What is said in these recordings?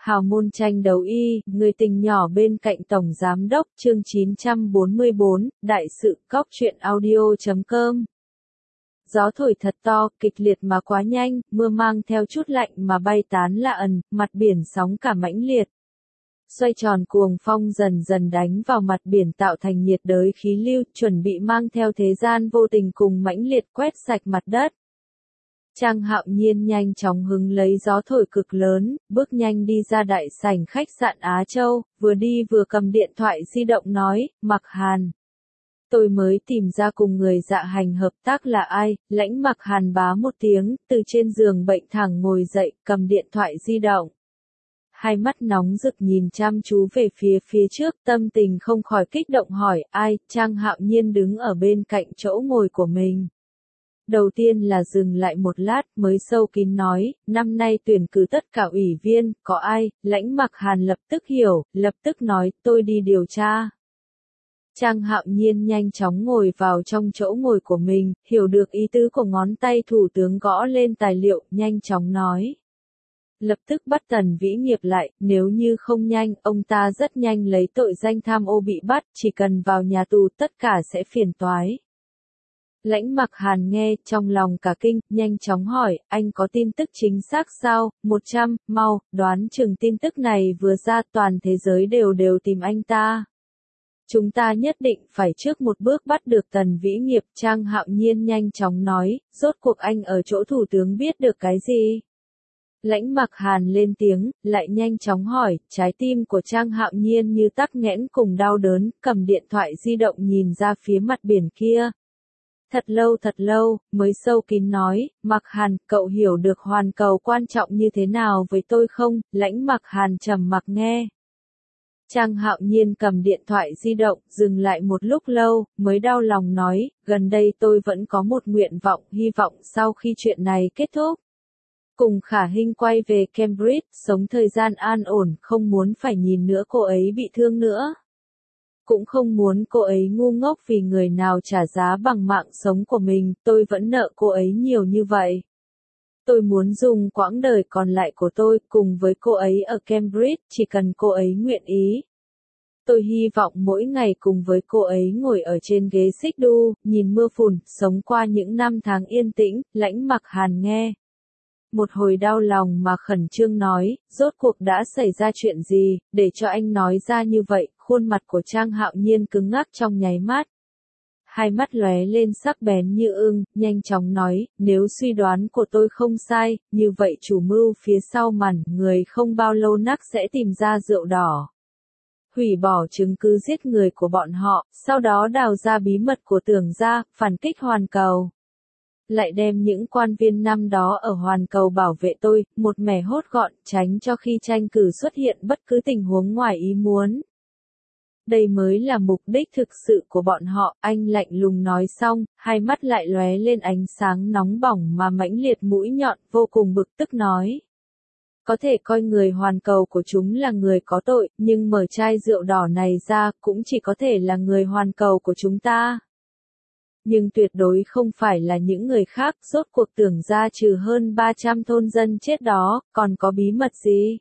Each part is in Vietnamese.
Hào môn tranh đấu y, người tình nhỏ bên cạnh Tổng Giám đốc, chương 944, Đại sự, cóc truyện audio.com. Gió thổi thật to, kịch liệt mà quá nhanh, mưa mang theo chút lạnh mà bay tán lạ ẩn, mặt biển sóng cả mãnh liệt. Xoay tròn cuồng phong dần dần đánh vào mặt biển tạo thành nhiệt đới khí lưu, chuẩn bị mang theo thế gian vô tình cùng mãnh liệt quét sạch mặt đất. Trang Hạo Nhiên nhanh chóng hứng lấy gió thổi cực lớn, bước nhanh đi ra đại sảnh khách sạn Á Châu, vừa đi vừa cầm điện thoại di động nói, Mặc Hàn. Tôi mới tìm ra cùng người dạ hành hợp tác là ai, Lãnh Mặc Hàn bá một tiếng, từ trên giường bệnh thẳng ngồi dậy, cầm điện thoại di động. Hai mắt nóng rực nhìn chăm chú về phía trước, tâm tình không khỏi kích động hỏi, ai, Trang Hạo Nhiên đứng ở bên cạnh chỗ ngồi của mình. Đầu tiên là dừng lại một lát mới sâu kín nói, năm nay tuyển cử tất cả ủy viên, có ai, Lãnh Mặc Hàn lập tức hiểu, lập tức nói, tôi đi điều tra. Trang Hạo Nhiên nhanh chóng ngồi vào trong chỗ ngồi của mình, hiểu được ý tứ của ngón tay thủ tướng gõ lên tài liệu, nhanh chóng nói. Lập tức bắt Tần Vĩ Nghiệp lại, nếu như không nhanh, ông ta rất nhanh lấy tội danh tham ô bị bắt, chỉ cần vào nhà tù tất cả sẽ phiền toái. Lãnh Mặc Hàn nghe, trong lòng cả kinh, nhanh chóng hỏi, anh có tin tức chính xác sao, 100, mau, đoán chừng tin tức này vừa ra toàn thế giới đều tìm anh ta. Chúng ta nhất định phải trước một bước bắt được Tần Vĩ Nghiệp, Trang Hạo Nhiên nhanh chóng nói, rốt cuộc anh ở chỗ thủ tướng biết được cái gì? Lãnh Mặc Hàn lên tiếng, lại nhanh chóng hỏi, trái tim của Trang Hạo Nhiên như tắc nghẽn cùng đau đớn, cầm điện thoại di động nhìn ra phía mặt biển kia. Thật lâu, mới sâu kín nói, Mặc Hàn, cậu hiểu được hoàn cầu quan trọng như thế nào với tôi không? Lãnh Mặc Hàn trầm mặc nghe. Trang Hạo Nhiên cầm điện thoại di động, dừng lại một lúc lâu, mới đau lòng nói, gần đây tôi vẫn có một nguyện vọng, hy vọng sau khi chuyện này kết thúc. Cùng Khả Hinh quay về Cambridge, sống thời gian an ổn, không muốn phải nhìn nữa cô ấy bị thương nữa. Cũng không muốn cô ấy ngu ngốc vì người nào trả giá bằng mạng sống của mình, tôi vẫn nợ cô ấy nhiều như vậy. Tôi muốn dùng quãng đời còn lại của tôi cùng với cô ấy ở Cambridge, chỉ cần cô ấy nguyện ý. Tôi hy vọng mỗi ngày cùng với cô ấy ngồi ở trên ghế xích đu, nhìn mưa phùn, sống qua những năm tháng yên tĩnh, Lãnh Mặc Hàn nghe. Một hồi đau lòng mà khẩn trương nói, rốt cuộc đã xảy ra chuyện gì, để cho anh nói ra như vậy, khuôn mặt của Trang Hạo Nhiên cứng ngắc trong nháy mắt. Hai mắt lóe lên sắc bén như ưng, nhanh chóng nói, nếu suy đoán của tôi không sai, như vậy chủ mưu phía sau màn, người không bao lâu nắc sẽ tìm ra rượu đỏ. Hủy bỏ chứng cứ giết người của bọn họ, sau đó đào ra bí mật của Tưởng gia, phản kích hoàn cầu. Lại đem những quan viên năm đó ở hoàn cầu bảo vệ tôi, một mẻ hốt gọn, tránh cho khi tranh cử xuất hiện bất cứ tình huống ngoài ý muốn. Đây mới là mục đích thực sự của bọn họ, anh lạnh lùng nói xong, hai mắt lại lóe lên ánh sáng nóng bỏng mà mãnh liệt mũi nhọn, vô cùng bực tức nói. Có thể coi người hoàn cầu của chúng là người có tội, nhưng mở chai rượu đỏ này ra, cũng chỉ có thể là người hoàn cầu của chúng ta. Nhưng tuyệt đối không phải là những người khác, rốt cuộc Tưởng gia trừ hơn 300 thôn dân chết đó, còn có bí mật gì?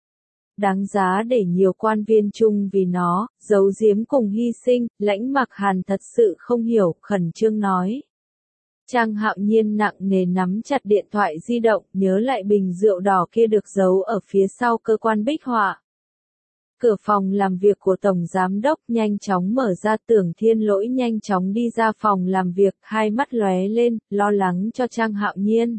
Đáng giá để nhiều quan viên chung vì nó, giấu giếm cùng hy sinh, Lãnh Mặc Hàn thật sự không hiểu, khẩn trương nói. Trang Hạo Nhiên nặng nề nắm chặt điện thoại di động, nhớ lại bình rượu đỏ kia được giấu ở phía sau cơ quan bích họa. Cửa phòng làm việc của Tổng Giám đốc nhanh chóng mở ra, Tưởng Thiên Lỗi nhanh chóng đi ra phòng làm việc, hai mắt lóe lên, lo lắng cho Trang Hạo Nhiên.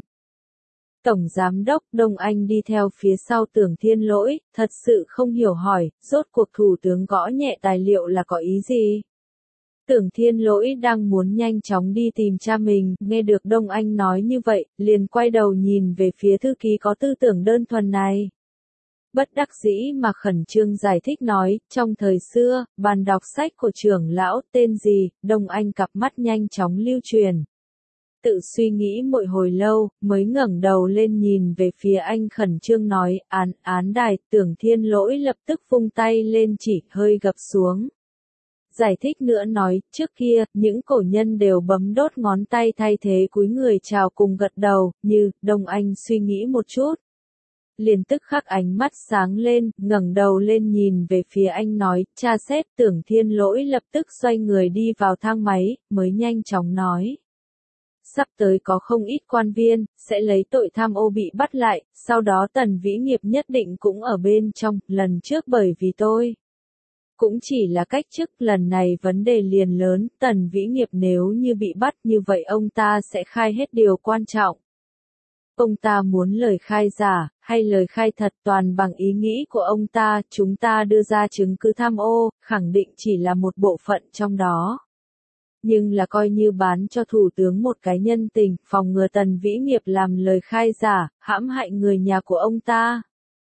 Tổng Giám đốc Đông Anh đi theo phía sau Tưởng Thiên Lỗi, thật sự không hiểu hỏi, rốt cuộc thủ tướng gõ nhẹ tài liệu là có ý gì? Tưởng Thiên Lỗi đang muốn nhanh chóng đi tìm cha mình, nghe được Đông Anh nói như vậy, liền quay đầu nhìn về phía thư ký có tư tưởng đơn thuần này. Bất đắc dĩ mà khẩn trương giải thích nói, trong thời xưa, bàn đọc sách của trưởng lão tên gì, Đông Anh cặp mắt nhanh chóng lưu truyền. Tự suy nghĩ một hồi lâu, mới ngẩng đầu lên nhìn về phía anh khẩn trương nói, án đài, Tưởng Thiên Lỗi lập tức vung tay lên chỉ, hơi gập xuống. Giải thích nữa nói, trước kia, những cổ nhân đều bấm đốt ngón tay thay thế cúi người chào cùng gật đầu, như, Đông Anh suy nghĩ một chút. liền tức khắc ánh mắt sáng lên, ngẩng đầu lên nhìn về phía anh nói, tra xét. Tưởng Thiên Lỗi lập tức xoay người đi vào thang máy, mới nhanh chóng nói. Sắp tới có không ít quan viên, sẽ lấy tội tham ô bị bắt lại, sau đó Tần Vĩ Nghiệp nhất định cũng ở bên trong, lần trước bởi vì tôi. Cũng chỉ là cách chức, lần này vấn đề liền lớn, Tần Vĩ Nghiệp nếu như bị bắt như vậy ông ta sẽ khai hết điều quan trọng. Ông ta muốn lời khai giả, hay lời khai thật toàn bằng ý nghĩ của ông ta, chúng ta đưa ra chứng cứ tham ô, khẳng định chỉ là một bộ phận trong đó. Nhưng là coi như bán cho thủ tướng một cái nhân tình, phòng ngừa Tần Vĩ Nghiệp làm lời khai giả, hãm hại người nhà của ông ta.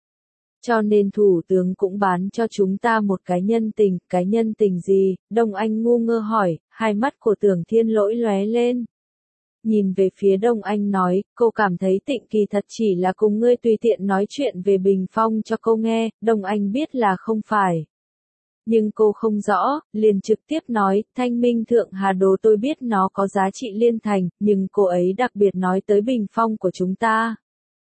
Cho nên thủ tướng cũng bán cho chúng ta một cái nhân tình gì? Đông Anh ngu ngơ hỏi, hai mắt của Tưởng Thiên Lỗi lóe lên. Nhìn về phía Đông Anh nói, cô cảm thấy Tịnh Kỳ thật chỉ là cùng ngươi tùy tiện nói chuyện về Bình Phong cho cô nghe, Đông Anh biết là không phải. Nhưng cô không rõ, liền trực tiếp nói, Thanh Minh Thượng Hà Đồ tôi biết nó có giá trị liên thành, nhưng cô ấy đặc biệt nói tới Bình Phong của chúng ta.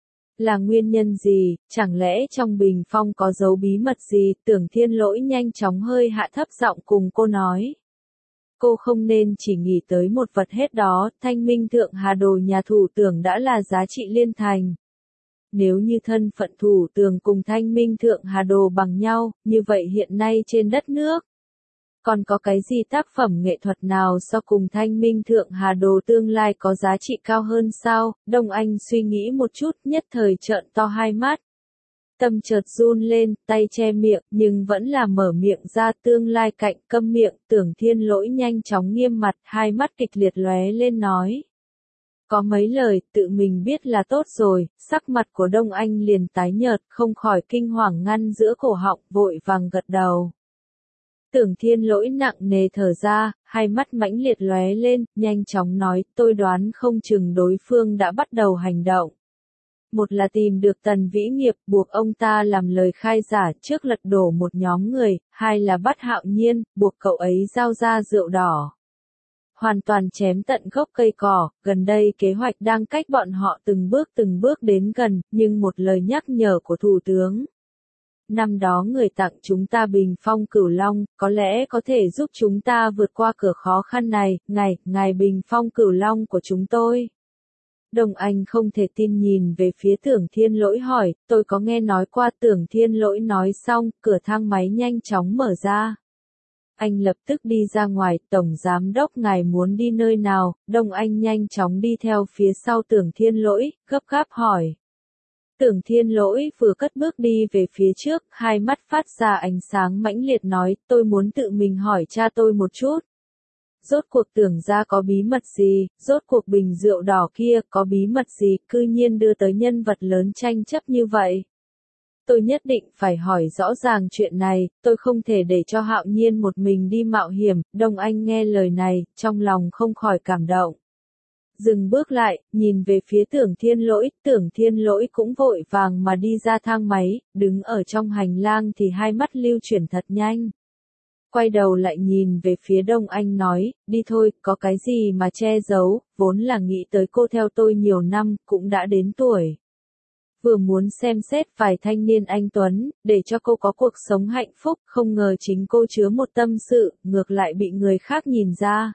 Là nguyên nhân gì, chẳng lẽ trong Bình Phong có dấu bí mật gì? Tưởng Thiên Lỗi nhanh chóng hơi hạ thấp giọng cùng cô nói. Cô không nên chỉ nghĩ tới một vật hết đó, Thanh Minh Thượng Hà Đồ nhà thủ tưởng đã là giá trị liên thành. Nếu như thân phận thủ tưởng cùng Thanh Minh Thượng Hà Đồ bằng nhau, như vậy hiện nay trên đất nước. Còn có cái gì tác phẩm nghệ thuật nào so cùng Thanh Minh Thượng Hà Đồ tương lai có giá trị cao hơn sao? Đông Anh suy nghĩ một chút, nhất thời trợn to hai mắt. Tâm chợt run lên, tay che miệng, nhưng vẫn là mở miệng ra. Tương lai cạnh, câm miệng. Tưởng Thiên Lỗi nhanh chóng nghiêm mặt, hai mắt kịch liệt lóe lên nói. Có mấy lời, tự mình biết là tốt rồi. Sắc mặt của Đông Anh liền tái nhợt, không khỏi kinh hoàng ngăn giữa cổ họng, vội vàng gật đầu. Tưởng Thiên Lỗi nặng nề thở ra, hai mắt mãnh liệt lóe lên, nhanh chóng nói, tôi đoán không chừng đối phương đã bắt đầu hành động. Một là tìm được Tần Vĩ Nghiệp, buộc ông ta làm lời khai giả trước lật đổ một nhóm người, hai là bắt Hạo Nhiên, buộc cậu ấy giao ra rượu đỏ. Hoàn toàn chém tận gốc cây cỏ, gần đây kế hoạch đang cách bọn họ từng bước đến gần, nhưng một lời nhắc nhở của Thủ tướng. Năm đó người tặng chúng ta Bình Phong Cửu Long, có lẽ có thể giúp chúng ta vượt qua cửa khó khăn này, ngài Bình Phong Cửu Long của chúng tôi. Đông Anh không thể tin nhìn về phía Tưởng Thiên Lỗi hỏi, tôi có nghe nói qua. Tưởng Thiên Lỗi nói xong, cửa thang máy nhanh chóng mở ra. Anh lập tức đi ra ngoài, Tổng Giám Đốc ngài muốn đi nơi nào? Đông Anh nhanh chóng đi theo phía sau Tưởng Thiên Lỗi, gấp gáp hỏi. Tưởng Thiên Lỗi vừa cất bước đi về phía trước, hai mắt phát ra ánh sáng mãnh liệt nói, tôi muốn tự mình hỏi cha tôi một chút. Rốt cuộc Tưởng gia có bí mật gì, rốt cuộc bình rượu đỏ kia có bí mật gì, cư nhiên đưa tới nhân vật lớn tranh chấp như vậy. Tôi nhất định phải hỏi rõ ràng chuyện này, tôi không thể để cho Hạo Nhiên một mình đi mạo hiểm. Đông Anh nghe lời này, trong lòng không khỏi cảm động. Dừng bước lại, nhìn về phía Tưởng Thiên Lỗi cũng vội vàng mà đi ra thang máy, đứng ở trong hành lang thì hai mắt lưu chuyển thật nhanh. Quay đầu lại nhìn về phía Đông Anh nói, đi thôi, có cái gì mà che giấu, vốn là nghĩ tới cô theo tôi nhiều năm, cũng đã đến tuổi. Vừa muốn xem xét vài thanh niên anh tuấn, để cho cô có cuộc sống hạnh phúc, không ngờ chính cô chứa một tâm sự, ngược lại bị người khác nhìn ra.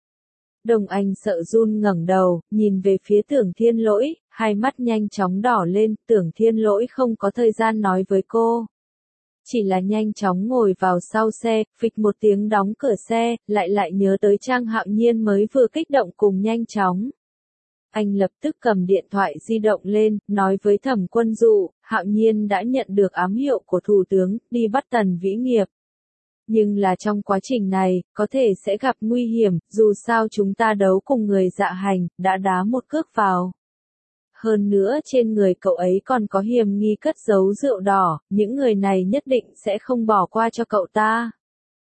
Đông Anh sợ run ngẩng đầu, nhìn về phía Tưởng Thiên Lỗi, hai mắt nhanh chóng đỏ lên. Tưởng Thiên Lỗi không có thời gian nói với cô. Chỉ là nhanh chóng ngồi vào sau xe, phịch một tiếng đóng cửa xe, lại nhớ tới Trang Hạo Nhiên mới vừa kích động cùng nhanh chóng. Anh lập tức cầm điện thoại di động lên, nói với Thẩm Quân Dụ, Hạo Nhiên đã nhận được ám hiệu của Thủ tướng, đi bắt Tần Vĩ Nghiệp. Nhưng là trong quá trình này, có thể sẽ gặp nguy hiểm, dù sao chúng ta đấu cùng người dạ hành, đã đá một cước vào. Hơn nữa trên người cậu ấy còn có hiểm nghi cất giấu rượu đỏ, những người này nhất định sẽ không bỏ qua cho cậu ta.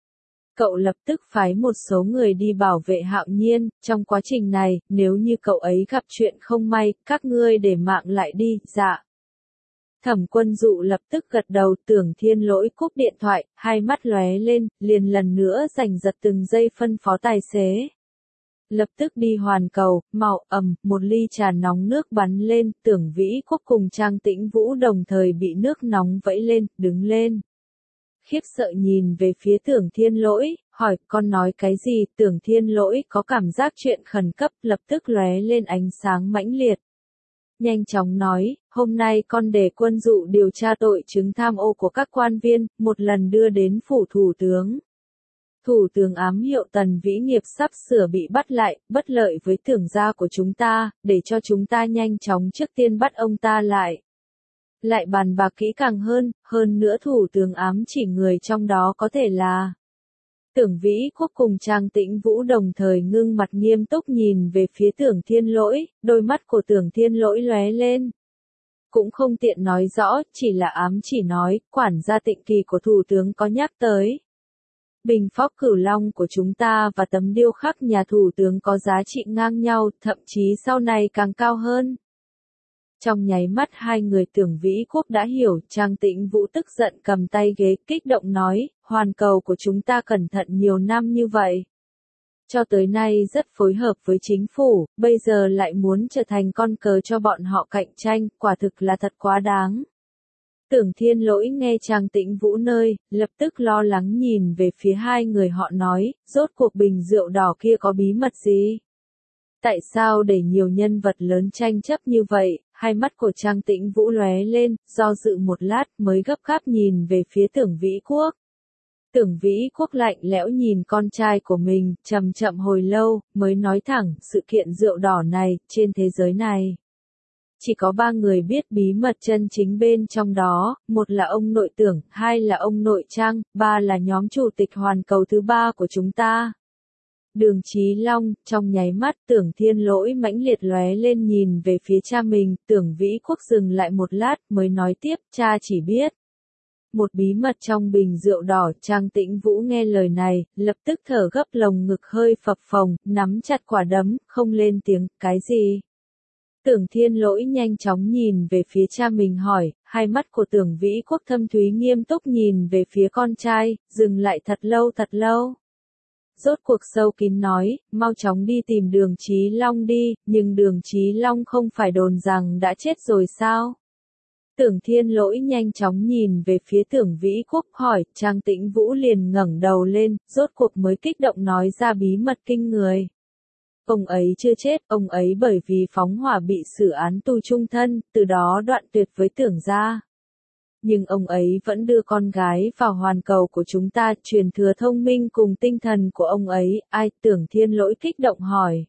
Cậu lập tức phái một số người đi bảo vệ Hạo Nhiên, trong quá trình này, nếu như cậu ấy gặp chuyện không may, các ngươi để mạng lại đi, dạ. Thẩm Quân Dụ lập tức gật đầu. Tưởng Thiên Lỗi cúp điện thoại, hai mắt lóe lên, liền lần nữa giành giật từng giây phân phó tài xế. Lập tức đi hoàn cầu, mạo ầm, một ly trà nóng nước bắn lên, Tưởng Vĩ Quốc cùng Trang Tĩnh Vũ đồng thời bị nước nóng vẫy lên, đứng lên. Khiếp sợ nhìn về phía Tưởng Thiên Lỗi, hỏi, con nói cái gì? Tưởng Thiên Lỗi có cảm giác chuyện khẩn cấp, lập tức lóe lên ánh sáng mãnh liệt. Nhanh chóng nói, hôm nay con để quân dụ điều tra tội chứng tham ô của các quan viên, một lần đưa đến phủ thủ tướng. Thủ tướng ám hiệu Tần Vĩ Nghiệp sắp sửa bị bắt lại, bất lợi với tưởng gia của chúng ta, để cho chúng ta nhanh chóng trước tiên bắt ông ta lại. Lại bàn bạc kỹ càng hơn nữa thủ tướng ám chỉ người trong đó có thể là Tưởng Vĩ Quốc cùng Trang Tĩnh Vũ đồng thời ngưng mặt nghiêm túc nhìn về phía Tưởng Thiên Lỗi, đôi mắt của Tưởng Thiên Lỗi lóe lên. Cũng không tiện nói rõ, chỉ là ám chỉ nói, quản gia Tịnh Kỳ của thủ tướng có nhắc tới. Bình phóc cửu long của chúng ta và tấm điêu khắc nhà thủ tướng có giá trị ngang nhau, thậm chí sau này càng cao hơn. Trong nháy mắt hai người Tưởng Vĩ Quốc đã hiểu, Trang Tĩnh Vũ tức giận cầm tay ghế kích động nói, hoàn cầu của chúng ta cẩn thận nhiều năm như vậy. Cho tới nay rất phối hợp với chính phủ, bây giờ lại muốn trở thành con cờ cho bọn họ cạnh tranh, quả thực là thật quá đáng. Tưởng Thiên Lỗi nghe Trang Tĩnh Vũ nơi, lập tức lo lắng nhìn về phía hai người họ nói, rốt cuộc bình rượu đỏ kia có bí mật gì? Tại sao để nhiều nhân vật lớn tranh chấp như vậy? Hai mắt của Trang Tĩnh Vũ lóe lên, do dự một lát mới gấp gáp nhìn về phía Tưởng Vĩ Quốc. Tưởng Vĩ Quốc lạnh lẽo nhìn con trai của mình, chậm chậm hồi lâu, mới nói thẳng, sự kiện rượu đỏ này, trên thế giới này. Chỉ có 3 người biết bí mật chân chính bên trong đó, một là ông nội Tưởng, hai là ông nội Trang, ba là nhóm chủ tịch hoàn cầu thứ 3 của chúng ta. Đường Chí Long, trong nháy mắt Tưởng Thiên Lỗi mãnh liệt lóe lên nhìn về phía cha mình, Tưởng Vĩ Quốc dừng lại một lát mới nói tiếp, cha chỉ biết. Một bí mật trong bình rượu đỏ, Trang Tĩnh Vũ nghe lời này, lập tức thở gấp lồng ngực hơi phập phồng, nắm chặt quả đấm, không lên tiếng, cái gì? Tưởng Thiên Lỗi nhanh chóng nhìn về phía cha mình hỏi, hai mắt của Tưởng Vĩ Quốc thâm thúy nghiêm túc nhìn về phía con trai, dừng lại thật lâu. Rốt cuộc sâu kín nói, mau chóng đi tìm Đường Chí Long đi, nhưng Đường Chí Long không phải đồn rằng đã chết rồi sao? Tưởng Thiên Lỗi nhanh chóng nhìn về phía Tưởng Vĩ Quốc hỏi, Trang Tĩnh Vũ liền ngẩng đầu lên, rốt cuộc mới kích động nói ra bí mật kinh người. Ông ấy chưa chết, ông ấy bởi vì phóng hỏa bị xử án tù chung thân, từ đó đoạn tuyệt với Tưởng gia. Nhưng ông ấy vẫn đưa con gái vào hoàn cầu của chúng ta, truyền thừa thông minh cùng tinh thần của ông ấy, ai? Tưởng Thiên Lỗi kích động hỏi.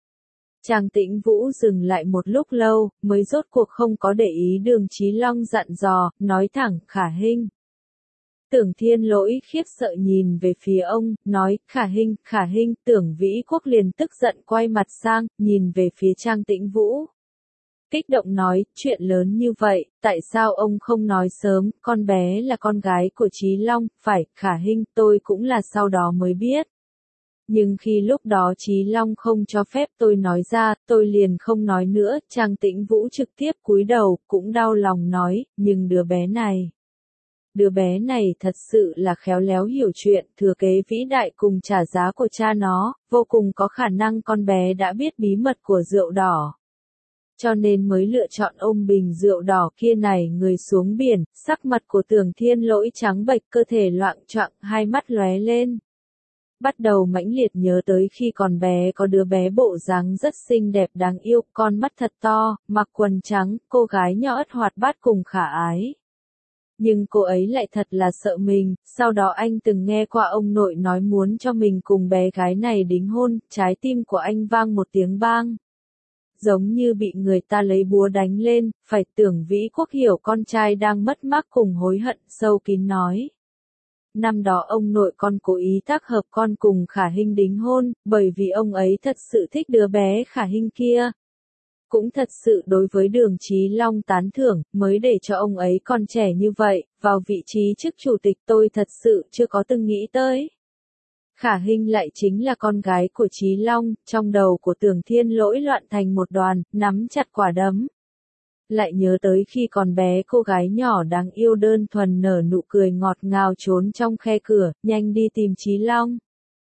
Trang Tĩnh Vũ dừng lại một lúc lâu, mới rốt cuộc không có để ý Đường Chí Long dặn dò, nói thẳng, Khả Hinh. Tưởng Thiên Lỗi khiếp sợ nhìn về phía ông, nói, Khả Hinh, Tưởng Vĩ Quốc liền tức giận quay mặt sang, nhìn về phía Trang Tĩnh Vũ. Kích động nói, chuyện lớn như vậy, tại sao ông không nói sớm, con bé là con gái của Chí Long, phải, Khả Hinh, tôi cũng là sau đó mới biết. Nhưng khi lúc đó Chí Long không cho phép tôi nói ra, tôi liền không nói nữa, Trang Tĩnh Vũ trực tiếp cúi đầu, cũng đau lòng nói, nhưng đứa bé này thật sự là khéo léo hiểu chuyện, thừa kế vĩ đại cùng trả giá của cha nó, vô cùng có khả năng con bé đã biết bí mật của rượu đỏ. Cho nên mới lựa chọn ôm bình rượu đỏ kia này người xuống biển, sắc mặt của Tưởng Thiên Lỗi trắng bệch, cơ thể loạng choạng, hai mắt lóe lên. Bắt đầu mãnh liệt nhớ tới khi còn bé có đứa bé bộ dáng rất xinh đẹp đáng yêu, con mắt thật to, mặc quần trắng, cô gái nhỏ ất hoạt bát cùng khả ái. Nhưng cô ấy lại thật là sợ mình, sau đó anh từng nghe qua ông nội nói muốn cho mình cùng bé gái này đính hôn, trái tim của anh vang một tiếng bang. Giống như bị người ta lấy búa đánh lên, phải. Tưởng Vĩ Quốc hiểu con trai đang mất mát cùng hối hận, sâu kín nói. Năm đó ông nội con cố ý tác hợp con cùng Khả Hinh đính hôn, bởi vì ông ấy thật sự thích đứa bé Khả Hinh kia. Cũng thật sự đối với Đường Chí Long tán thưởng, mới để cho ông ấy còn trẻ như vậy, vào vị trí chức chủ tịch, tôi thật sự chưa có từng nghĩ tới. Khả Hinh lại chính là con gái của Chí Long, trong đầu của Tưởng Thiên Lỗi loạn thành một đoàn, nắm chặt quả đấm. Lại nhớ tới khi còn bé cô gái nhỏ đáng yêu đơn thuần nở nụ cười ngọt ngào trốn trong khe cửa, nhanh đi tìm Chí Long.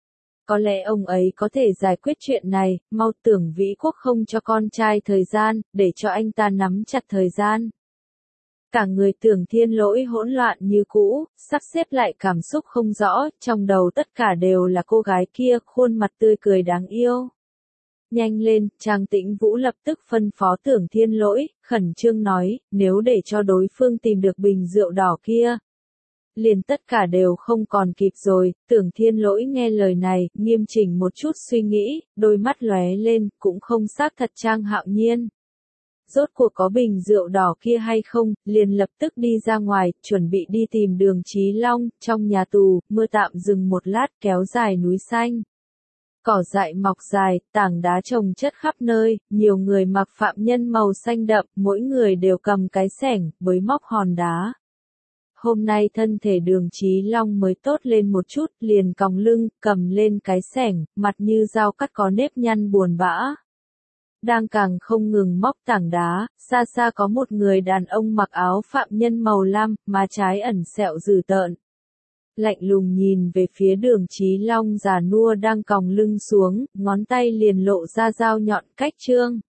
Có lẽ ông ấy có thể giải quyết chuyện này, mau Tưởng Vĩ Quốc không cho con trai thời gian, để cho anh ta nắm chặt thời gian. Cả người Tưởng Thiên Lỗi hỗn loạn như cũ, sắp xếp lại cảm xúc không rõ, trong đầu tất cả đều là cô gái kia, khuôn mặt tươi cười đáng yêu. Nhanh lên, Trang Tĩnh Vũ lập tức phân phó Tưởng Thiên Lỗi, khẩn trương nói, nếu để cho đối phương tìm được bình rượu đỏ kia. Liền tất cả đều không còn kịp rồi, Tưởng Thiên Lỗi nghe lời này, nghiêm chỉnh một chút suy nghĩ, đôi mắt lóe lên, cũng không xác thật Trang Hạo Nhiên. Rốt cuộc có bình rượu đỏ kia hay không, liền lập tức đi ra ngoài, chuẩn bị đi tìm Đường Chí Long, trong nhà tù, mưa tạm dừng một lát kéo dài núi xanh. Cỏ dại mọc dài, tảng đá chồng chất khắp nơi, nhiều người mặc phạm nhân màu xanh đậm, mỗi người đều cầm cái xẻng, với móc hòn đá. Hôm nay thân thể Đường Chí Long mới tốt lên một chút, liền còng lưng, cầm lên cái xẻng, mặt như dao cắt có nếp nhăn buồn bã. Đang càng không ngừng móc tảng đá, xa xa có một người đàn ông mặc áo phạm nhân màu lam, má trái ẩn sẹo dữ tợn. Lạnh lùng nhìn về phía Đường Chí Long già nua đang còng lưng xuống, ngón tay liền lộ ra dao nhọn cách trương.